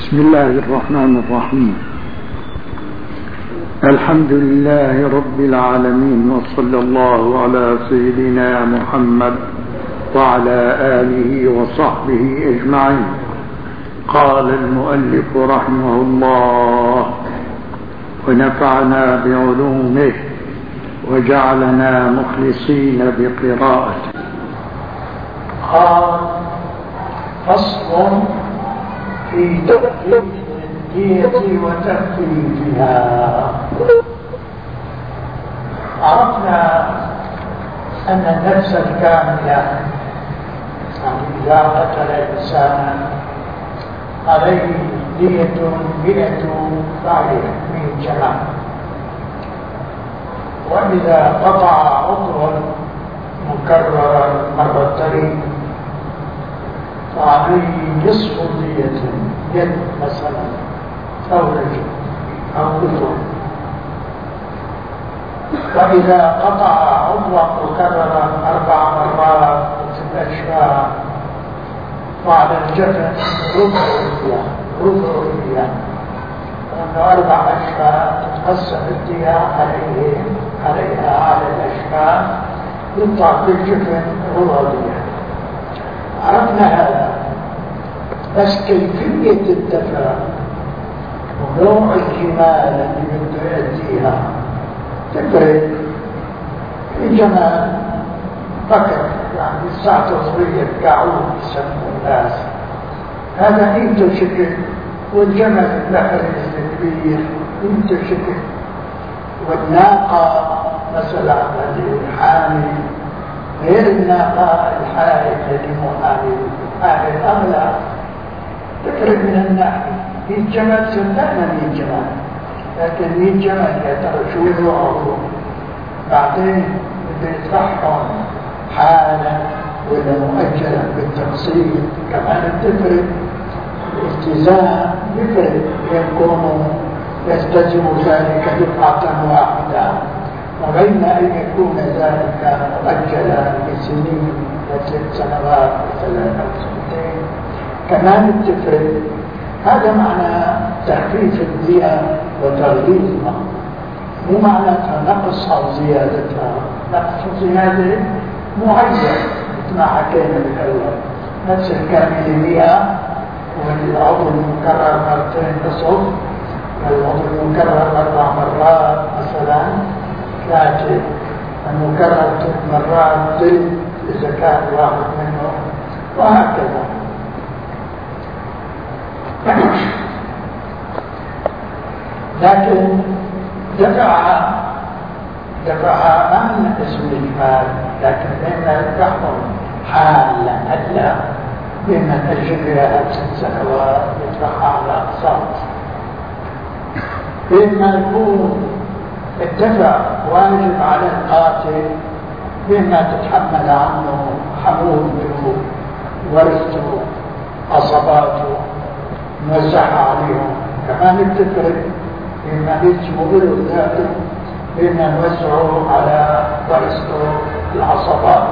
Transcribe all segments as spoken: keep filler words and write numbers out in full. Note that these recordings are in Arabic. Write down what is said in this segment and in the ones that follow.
بسم الله الرحمن الرحيم. الحمد لله رب العالمين، وصلى الله على سيدنا محمد وعلى آله وصحبه أجمعين. قال المؤلف رحمه الله: ونفعنا بعلومه وجعلنا مخلصين بقراءته. قال: فصل في تخفيف الدية وتخفيفها. عرفنا أن النفس الكاملة إذا قتل إنسانا عليه دية مئة فاعلة من جماعة، وإذا قطع عضوا مكررا مرتين فعليه نصف دية، يد مثلا أو رجل أو أذن. وإذا قطع عضوا مكررا أربع مرات مثل الأشفاء وعلى الجفن ربع الدية، ربع الدية، لأنه أربع أشفاء تتقسم الدية عليه عليها على الأشفاء، يطلع في الجفن ربع دية. عرفنا هذا، بس كيفية الدفع ونوع الجمال اللي بده يأديها تفرق. في جمال بكر، يعني الساعة صغيرة كعود يسموا الناس، هذا انت شكل، والجمل البحري الكبير انت شكل، والناقة مثلا هذه الحامل غير الناقة الحائل الذي محامل حائل أغلى، تفرق من الناحية. في الجمل سلامة من الجمال، لكن في الجمل يا ترى شو نوعه، بعدين بده يطرحهم حالا ولا مؤجلا بالتفصيل، كمان تفرق. الالتزام يفرق، يكون يلتزم ذلك دفعة واحدة، وبين أن يكون ذلك مؤجلا بسنين وثلاث سنوات مثلا أو سنتين كمان تفرق. هذا معنى تخفيف الدية وتغليظها، مو معناتها نقص أو زيادتها. نقص وزيادة معين مثل ما حكينا بالأول، نفس الكامل مئة والعضو المكرر مرتين نصف، والعضو المكرر أربع مرات مثلا ثلاثة، المكرر ثلاث مرات ثلث إذا كان واحد منه، وهكذا. لكن دفعها دفعها ما من اسم الإجمال، لكن بما يحكم حالا أدلى بما تجريها ست سنوات يدفعها على أقساط. بما يكون الدفع واجب على القاتل، بما تتحمل عنه حمولته ورثته عصباته موزع عليهم، كمان بتفرق بما يجب له ذاته، بما نوزعه على ورثته العصبات.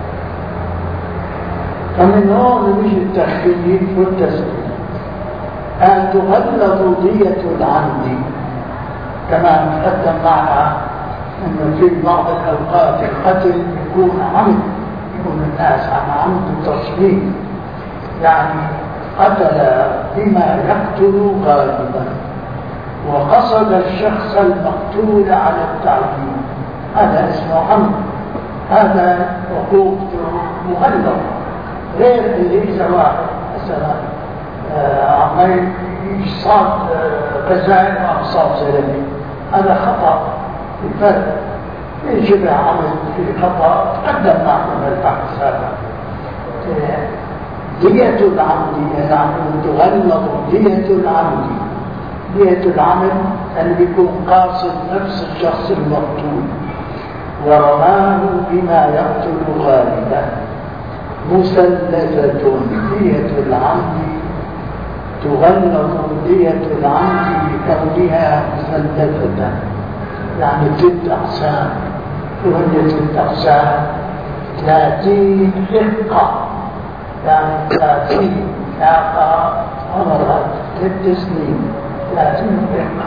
فمن هون يجي التخفيف والتسليم. أن تغلظ دية العمد، كما تقدم معنا أنه في بعض الأوقات القتل يكون عمد، يكون الناس عن عمد التصميم، يعني قتل بما يقتل غالبا وقصد الشخص المقتول على التعليم، هذا اسمه عمد. هذا عقوبته مغلظة، غير اللي إذا واحد مثلا عمال يصاب غزال وأصاب زلمي، هذا خطأ. الفرق في شبه عمد في خطأ تقدم معكم البحث هذا. دية العمد يعني تغلظ دية العمد. دية العمد اللي بيكون قاصد نفس الشخص المقتول ورماه بما يقتل غالبا. مثلثة دية العمد، تغلظ دية العمد بكونها مثلثة، يعني ست أقسام، وهي ست أقسام ثلاثين حقة، يعني ثلاثين ناقة عمرها ست سنين ثلاثين فرقة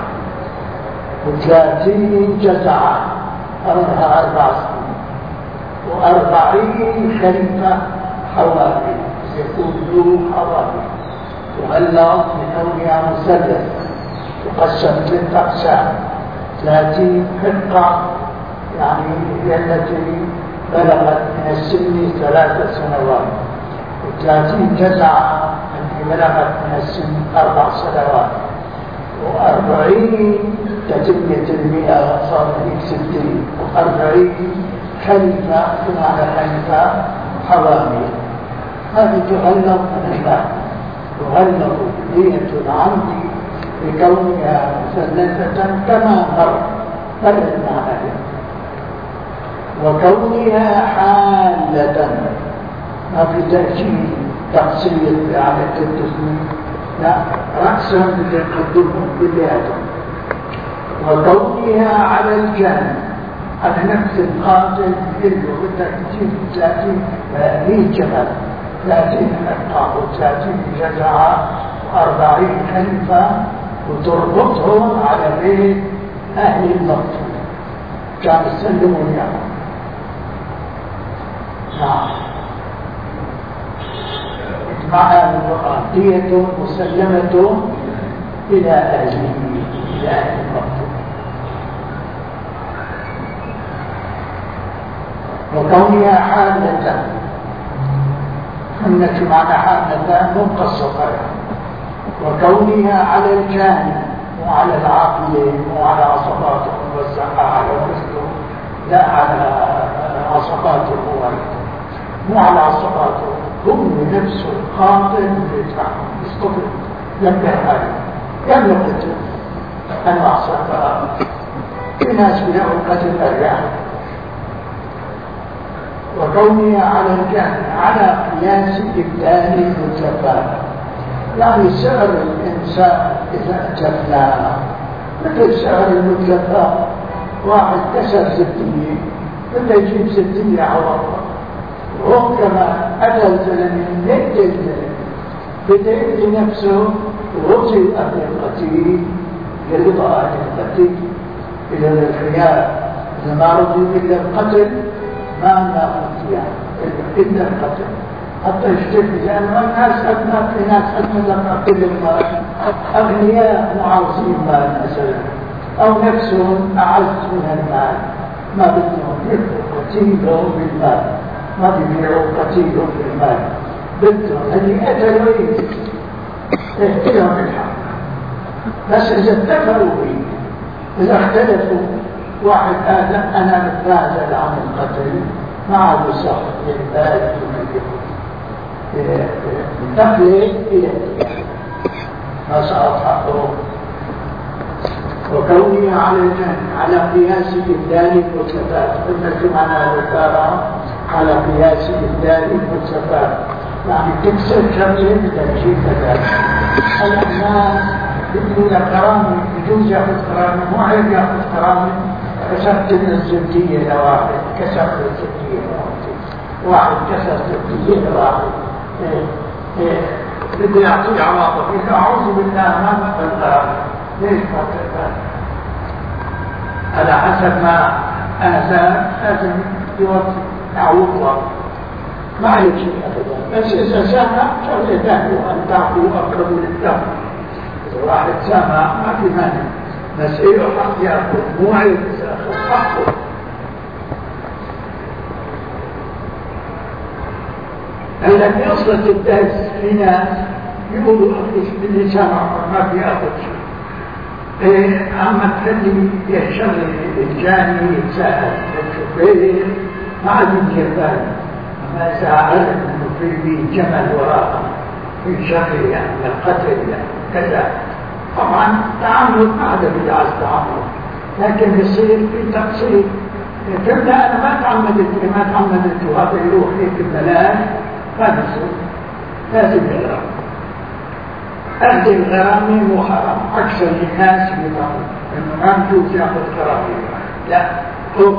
وثلاثين جزعة أربعة أربع سنين وأربعين خليفة حوالي يكون ذو حوالي وهلأ لكونها مثلث تقسم ست أقسام ثلاثين فرقة يعني هي التي بلغت من السن ثلاث سنوات وثلاثين جزعة التي بلغت من السن أربع سنوات وأربعين تتمية المئة صار لك ستين وأربعين خليفة بمعنى خليفة حوامل هذه تغلق من الله تغلق دية العمد بكونها مثلثة كما مر فرد معنى وكونها حالة ما في تأجيل تقصير على التسمية لا رأسا يقدمهم بالياتهم وكونها على الجانب على نفس القاتل يلو بالتأكيد ثلاثين مئة جبل ثلاثين حقه وثلاثين جزعة وأربعين خليفة وتربطهم على بيت أهل المقتول كان يسلموا اليوم نعم مع دية مسلمة إلى أهله إلى أهل المقتول وكونها حالة أنك معنى حالة منقصة وكونها على الجانب وعلى العاقلين وعلى عصباته موزعة على مثله لا على عصباته هو مو على عصباته هم نفسه القاتل يدفعهم يستطيع ينبه عليه يملك القتل أنواع صفاء في ناس بناء القتل أريح وكونها على الجانب على قياس إبدال المتلفات يعني سعر الإنسان إذا أجبناه مثل سعر المتلفات واحد كسر ستية بده يجيب ستية عوضة وهو كما أتى الزلمة يدي الزلمة بده يدي نفسه ورضي أهل القتيل لرضا أهل القتيل إلى الخيار إذا ما رضي إلا القتل ما نأخذ فيها إلا القتل حتى يشتكي لأنه الناس أدنى في ناس أدنى لما كل المال أغنياء معاوزين مال مثلا أو نفسهم أعز من المال ما بدهم يبقوا قتيلهم بالمال ما بيبيعوا قتيلهم بالمال بدهم اللي قتلوا يقتلهم الحق بس إذا اتفقوا به إذا اختلفوا واحد قال أنا متنازل عن القتل ما عاد صح للبال تقليد إلى ما صار حقه وكونها على الجنة على قياس إبدال المتلفات قلنا معنى ذكرها على قياس إبدال المتلفات يعني تكسر شرطين بتمشي كذلك الناس يقولوا لك كرامي يجوز ياخذ كرامي مو عيب ياخذ كرامي كسرت الزبدية لواحد كسرت الزبدية لواحد واحد كسر الزبدية لواحد بده يعطيه عواطف يقول أعوذ بالله ما بقبل ليش ما بقبل على حسب ما أنا لازم يوطي أعوذ الله ما عليك شيء أبدا بس إذا سامع شغلة ثانية وأن تعطوا أقرب للدم إذا واحد سامع ما في مانع بس إيه حق يأخذ مو عيب إذا أخذ حقه هلا بيوصلت الدرس في ناس يقولوا أخذ باللي سامع ما بيأخذ شيء إيه عم تخلي يشغل الجاني يتساءل الشبير ما عاد يدير باله ما إذا عرف أنه في جمل وراءه في شغل يعني القتل يعني كذا طبعا تعامل ما عاد بدعة التعامل لكن يصير في تقصير تبدأ أنا ما تعمدت ما تعمدت وهذا يروح هيك ببلاش هذا يصير لازم يغرم أخذ الغرامي مو حرام أكثر الناس يفهمون إنه ما نجوز يأخذ غرامي لا هو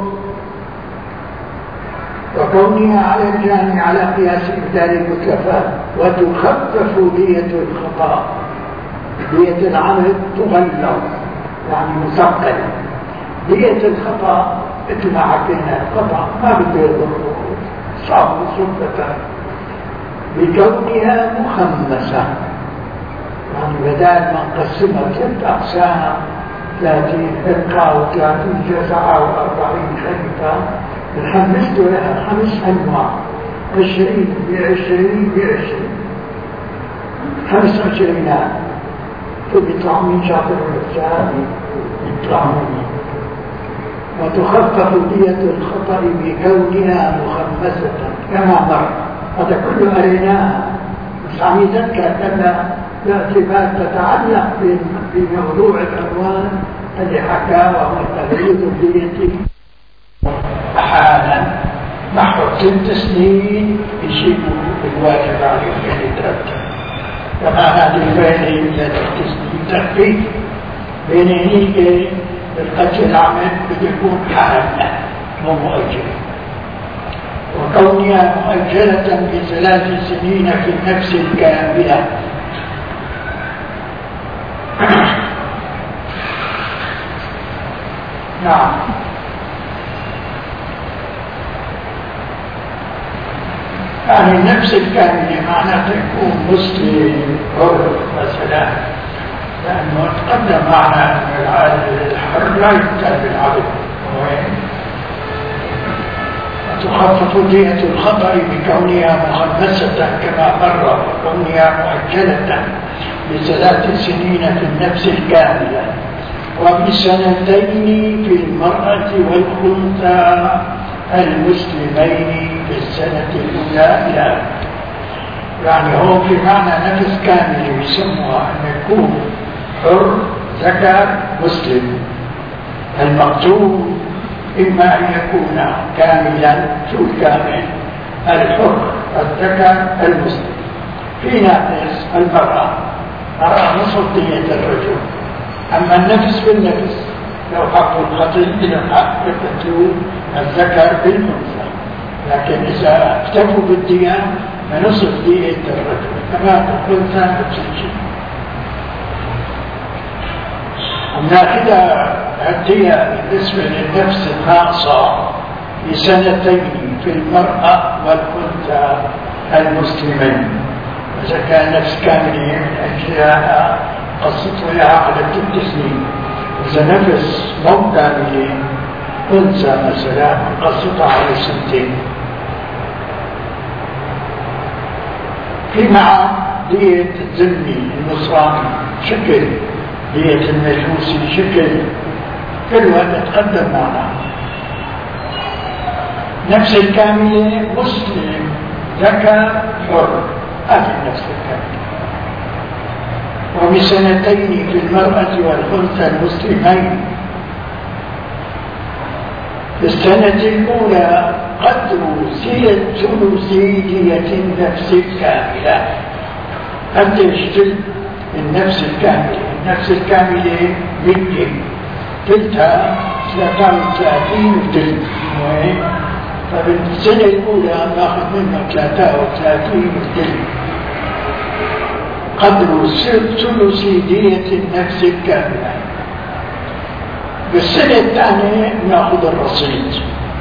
وكونها على الجاني على قياس إبدال المتلفات وتخفف دية الخطأ دية العمد تغلظ يعني مثقل. دية الخطأ مثل ما حكينا الخطأ ما بده يضر صعب سلطة بكونها مخمسة، يعني بدل ما نقسمها ثلاث أقسام ثلاثين فرقة وثلاثين جزعة وأربعين خليفة الخمس لها خمس أنواع، عشرين بعشرين بعشرين خمس عشرينات. فبيطلعوا من شاطر الرجال يطلعوا منه. وتخفف دية الخطأ بكونها مخمسة كما مر. هذا كله أريناه بس عم يذكر أن الاعتبار تتعلق بموضوع العنوان اللي حكاه وهو تغليظ الدية حالا نحو ست سنين يجيبوا الواجب عليهم اللي ترتب. كما هذه الفائدة التي تسنين تخفيف بين هنيك القتل العمل بده يكون حالا مو مؤجل. وكونها مؤجلة بثلاث سنين في النفس الكاملة. نعم. يعني النفس الكاملة معناته يكون مسلم حر مثلا، لأنه تقدم معنا أن الحر لا يقتل بالعبد. تخفف دية الخطأ بكونها مخمسة كما مر، وكونها مؤجلة بثلاث سنين في النفس الكاملة، وبسنتين في المرأة والأنثى المسلمين في السنة الأولى إلى. يعني هو في معنى نفس كامل يسموها أن يكون حر ذكر مسلم. المقتول إما أن يكون كاملا، شو الكامل؟ الحر الذكر المسلم. في ناقص المرأة، مرأة نصف دية الرجل. أما النفس بالنفس لو حقوا القتل إلى الحق يقتلوا الذكر بالأنثى، لكن إذا اكتفوا بالدية فنصف دية الرجل كما الأنثى نفس الشيء. ناخذ الدية بالنسبة للنفس الناقصة بسنتين في المرأة والأنثى المسلمين. إذا كان نفس كاملة من أجلها قصته لها على ست سنين. إذا نفس مو كاملة أنثى مثلا قصتها على سنتين. في مع دية الذمي النصراني شكل، دية المجوسي شكل، كل هذا تقدم معنا. نفس الكاملة مسلم ذكر حر، هذه النفس الكاملة. وبسنتين في المرأة والأنثى المسلمين. في السنة الأولى قدر ثلث دية النفس الكاملة. قديش ثلث النفس الكاملة؟ النفس الكاملة مية، ثلثها ثلاثة وثلاثين ثلث. فبالسنة الأولى ناخذ منها ثلاثة وثلاثين ثلث، قدر ثلث دية النفس الكاملة. بالسنة الثانية ناخذ الرصيد.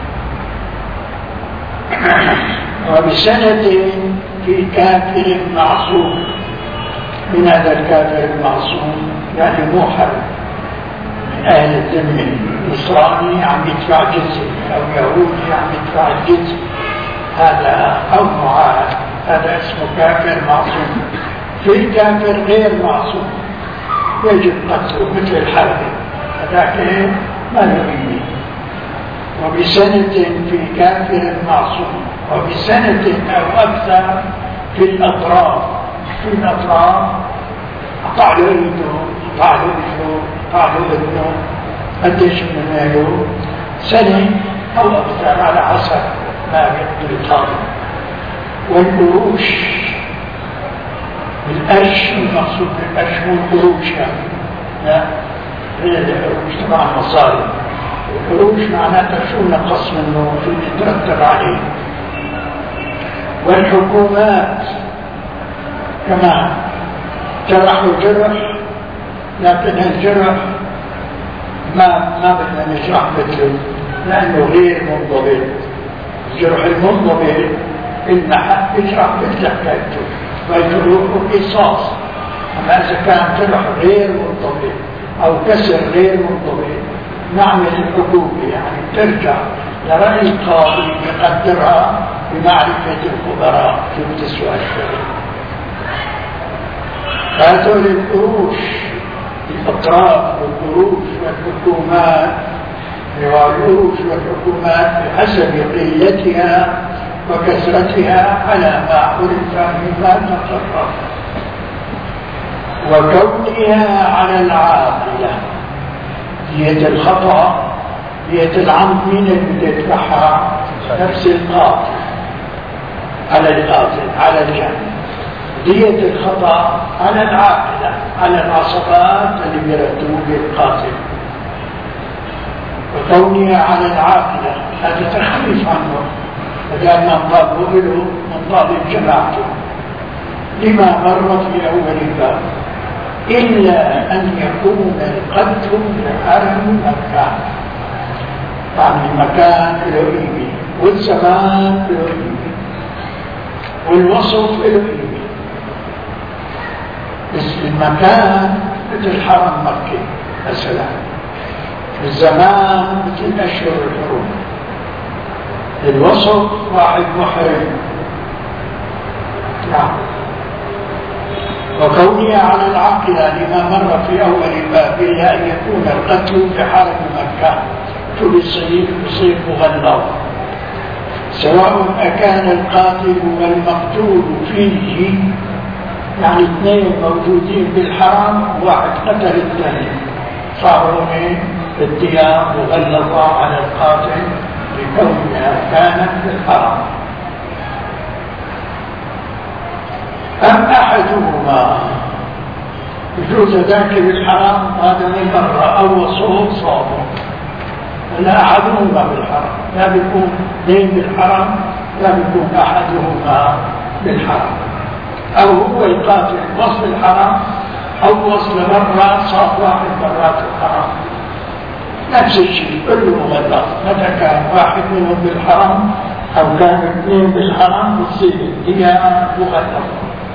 وبسنة في كافر معصوم. من هذا الكافر المعصوم يعني مو حرب من أهل الذمة، نصراني عم يدفع جزية أو يهودي عم يدفع الجزية، هذا أو معاهد، هذا اسمه كافر معصوم. في كافر غير معصوم يجب قتله مثل الحرب، هذاك ما يؤمن. وبسنة في كافر معصوم، وبسنة أو أكثر في الأطراف. في الأطراف قطع له ايده، قطع له رجله، قطع له ابنه، قديش من ماله، سنة أو أكثر على حسب ما يقدر يطالب. والقروش، القرش المقصود بالقرش مو القروش يعني، لا هي القروش تبع المصاري. القروش معناتها شو نقص منه، شو يترتب عليه. والحكومات كمان جرح وجرح لكن الجرح ما ما بدنا نشرح مثله لأنه غير منضبط. الجرح المنضبط إن حق يشرح مثل حكايته ويجروح قصاص. أما إذا كان جرح غير منضبط أو كسر غير منضبط نعمل الحكومة يعني ترجع لرأي القاضي يقدرها بمعرفة الخبراء في السؤال الشرعي. هذول القروش الأطراف والقروش والحكومات والقروش والحكومات بحسب قلتها وكثرتها على ما عرف مما تقرر، وكونها على العاقلة. دية الخطأ دية العمد من اللي يدفعها نفس القاتل على القاتل على الجانب. دية الخطأ على العاقلة على العصبات اللي بيردوا بالقاتل. وكونها على العاقلة هذا تخفيف عنه بدل ما انضابوا له انضاب جماعته لما مر في أول الباب، إلا أن يكون القتل لحرم مكان. يعني المكان له قيمة والزمان له قيمة والوصف له قيمة. بس المكان مثل حرم مكة مثلا، الزمان مثل أشهر الحرم، الوصف واحد محرم. نعم. وكونها على العاقلة لما مر في أول الباب إلا أن يكون القتل في حرم مكة فبالصيف يصيب مغلظ، سواء أكان القاتل والمقتول فيه، يعني اثنين موجودين بالحرم واحد قتل الثاني، صاروا من الديار مغلظة على القاتل لكونها كانت في الحرم. أم أحدهما يجوز ذاك بالحرام هذا من مرة أو صوت صابر، لا أحدهما بالحرام، لا بيكون اثنين بالحرام، لا بيكون أحدهما بالحرام. أو هو القاتل وصل الحرام أو وصل مرة صار واحد مرات الحرام، نفس الشيء كله مغلق. متى كان واحد منهم بالحرام أو كان اثنين بالحرام بتصير الديار مغلقة.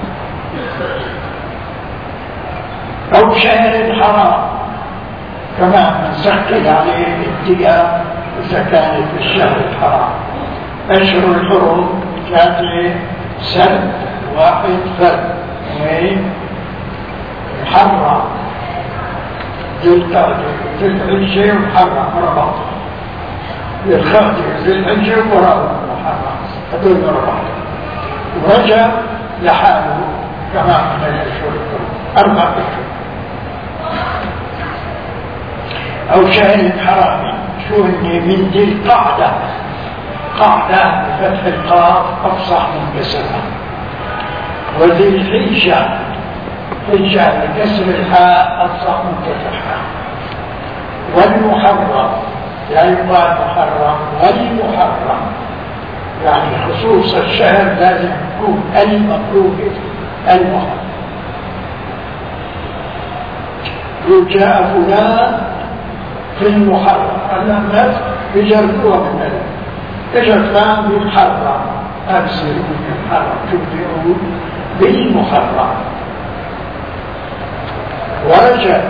أو شهر حرام كمان من سكت عليه الديار إذا كانت في الشهر الحرام. أشهر الحرم ثلاثة سنة واحد فرد محرم ذي القعدة ذي الحجة ومحرم رباط، ذي الخعدة ذي الحجة وراء محرم، هذول رباط. ورجع لحاله كما من الأشهر أربع أشهر. أو شهر حرامي شو إني من ذي القعدة، قعدة بفتح القاف أفصح من كسرها، وذي الحجة حجة بكسر الحاء أفصح من كسرها. والمحرم لا يقال محرم، والمحرم يعني خصوص الشهر لازم يكون المكروه المحرم. يقول جاء فلان في المحرم، الناس بيجردوها من هذا، اجى فلان بالمحرم، أبصر بالمحرم، شو بيقول بالمحرم. ورجع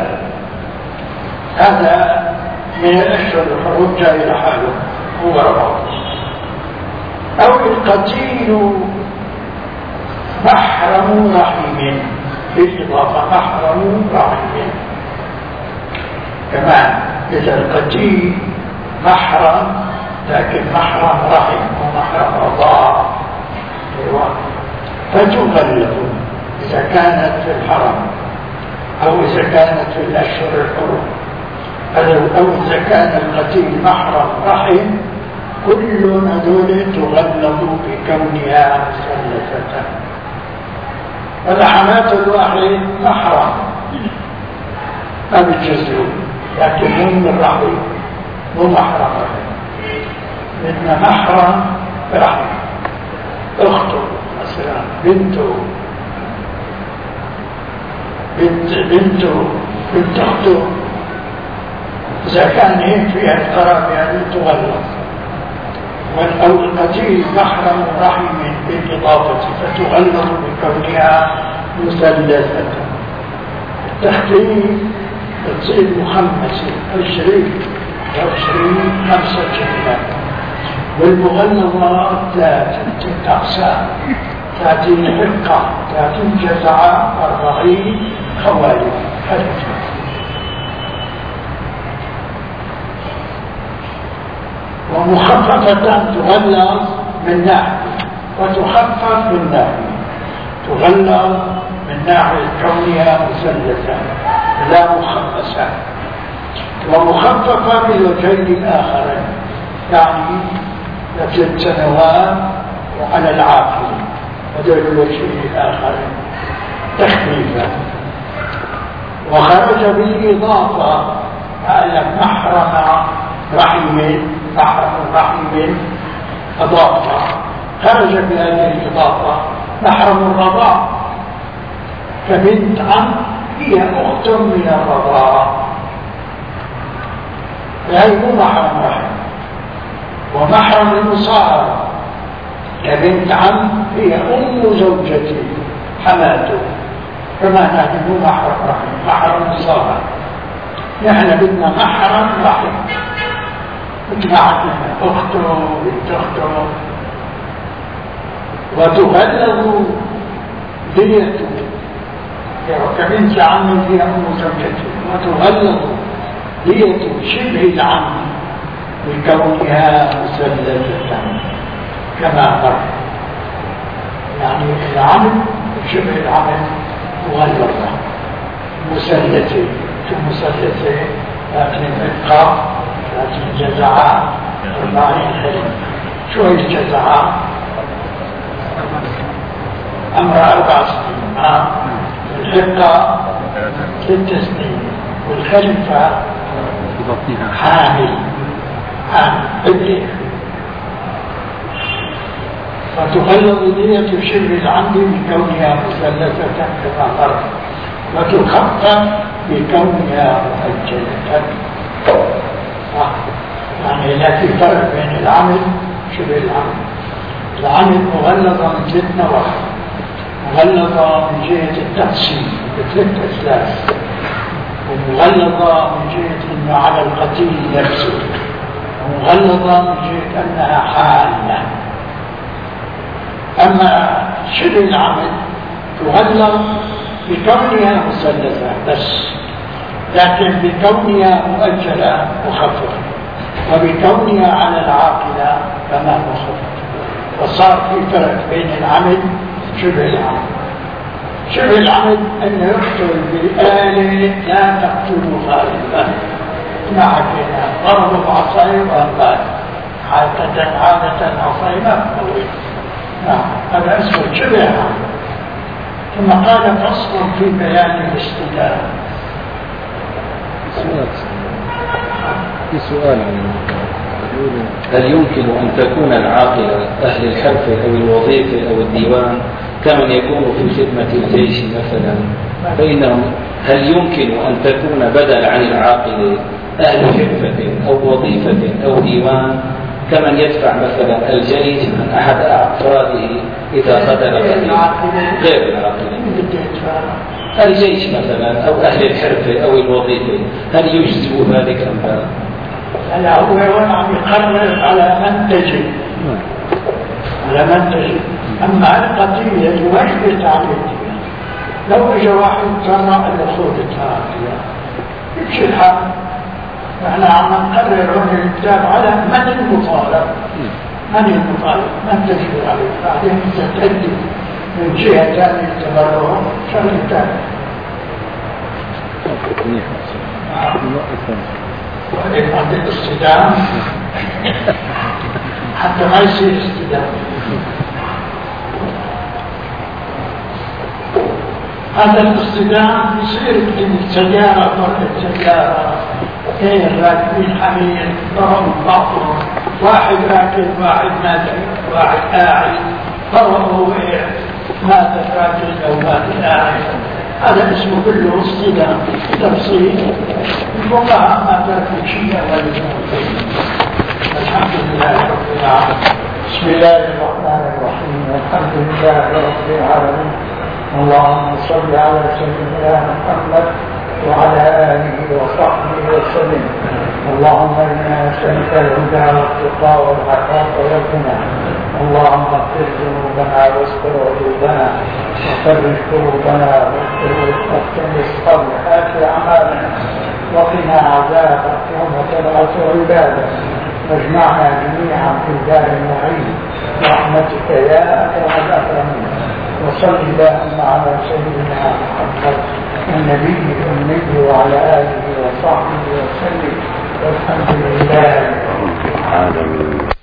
هذا من الأشهر الحرم جاء إلى حاله هو رباط. أو القتيل محرم رحم، بالإضافة محرم رحم كمان. إذا القتيل محرم لكن محرم رحم ومحرم رضاع فتغلب إذا كانت في الحرم أو إذا كانت في الأشهر الحرم، أو إذا كان القتيل محرم رحم، كل هذول تغلب بكونها مثلثة. فالحمات الواحد محرم ما بيتجزئون، لكن هم الرحم مو محرم رحم. مثل محرم رحم أخته مثلا، بنته بنت بنته بنت أخته إذا كان هيك فيها القرابة يعني تغلظ، أو القتيل محرم رحم بالإضافة فتغلظ بكونها مثلثة. التخفيف تصير مخمسة عشرين وعشرين خمسة كلمات، والمغلظات ثلاثة ست أقسام، ثلاثين حقة، ثلاثين جزعة، أربعين خوالف. ومخففة تغلظ من ناحية وتخفف من ناحية. تغلظ من ناحية كونها مثلثة لا مخمسة، ومخففة بالوجهين الآخرين، يعني لست سنوات وعلى العاقل، هذول الوجهين الآخرين تخفيفا. وخرج بالإضافة قال محرم رحم، محرم رحم إضافة، خرج بهذه الإضافة محرم الرضاع، كبنت عم هي أخت من الرضاع، فهي مو محرم رحم. ومحرم المصاهرة كبنت عم هي أم زوجتي حماته، كما نحن مو محرم رحم، محرم مصاهرة. نحن بدنا محرم رحم، بدنا عندنا أخته بنت أخته. وتغلظ ديته كبنت عم هي أم زوجته، وتغلظ دية شبه العم بكونها مثلثة كما مر، يعني العم شبه العم مغلظة مثلثة كمثلثة، لكن الإبقاء لكن الجزعاء أربعين حلم. شو هي الجزعاء؟ أمر أربع سنين، الحقة ست سنين، والخلفة حامل حامل ابنه. فتغلظ دية شبه العمد بكونها مثلثة كما مر، وتخفف بكونها مؤجلة. يعني لا في فرق بين العمل شبه العمل. العمل مغلظة من ثلاث نواحي، مغلظة من جهة التقسيم بثلاث أسلاف، ومغلظة من جهة أنه على القتيل نفسه، ومغلظة من جهة أنها حالة. أما شبه العمل تغلظ بكونها مثلثة بس، لكن بكونها مؤجلة مخففة، وبكونها على العاقلة كما مخففة. وصار في فرق بين العمل شبه العمل. شبه العمل أن يقتل بالآلة لا تقتل غالبا، ما حكينا ضرب بعصايه وأنبال، عادة عادة عصايه ما تقوي. نعم هذا اسمه شبه العمل. ثم قال فصل في بيان الاستدلال. في سؤال هل يمكن أن تكون العاقلة أهل الحرفة أو الوظيفة أو الديوان كمن يكون في خدمة الجيش مثلا، فإنهم هل يمكن أن تكون بدل عن العاقلة أهل حرفة أو وظيفة أو ديوان كمن يدفع مثلا الجيش عن أحد أفراده إذا قتل غير العاقلة؟ الجيش مثلا أو أهل الحرفة أو الوظيفة هل يجزئ ذلك أم لا؟ لا، هو عم يقرر على من تجب، على من تجب. أما القضية يوجد عليه، لو اجى واحد جرى الأخوة التعافية يمشي الحال. نحن عم نقرر هون الكتاب على من المطالب، من المطالب، من تجب عليه. بعدين تتأدي من جهة ثانية تبرع شغل ثاني. وبعدين عند الاستدامة حتى ما يصير استدامة. هذا الاصطدام يصير بالسيارة فرق السيارة، اثنين راكبين حمير ضربوا بعضهم، واحد راكب واحد نازل واحد قاعد، ضربوا وقع، مات الراكب او مات القاعد. هذا اسمه كله اصطلاح تفصيل الفقهاء ما تركوا شيء ولا الحمد لله رب العالمين. بسم الله الرحمن الرحيم. الحمد لله رب العالمين. اللهم صل على سيدنا محمد وعلى آله وصحبه وسلم. اللهم إنا نسألك الهدى والتقى والعفاف والغنى. اللهم اغفر ذنوبنا واستر عيوبنا وفرج كروبنا واختم بالصالحات أعمالنا وقنا عذابك يوم تبعث عبادك واجمعنا جميعا في دار النعيم برحمتك يا أكرم الأكرمين. وصل اللهم على سيدنا محمد النبي الأمي وعلى آله وصحبه وسلم والحمد لله رب العالمين.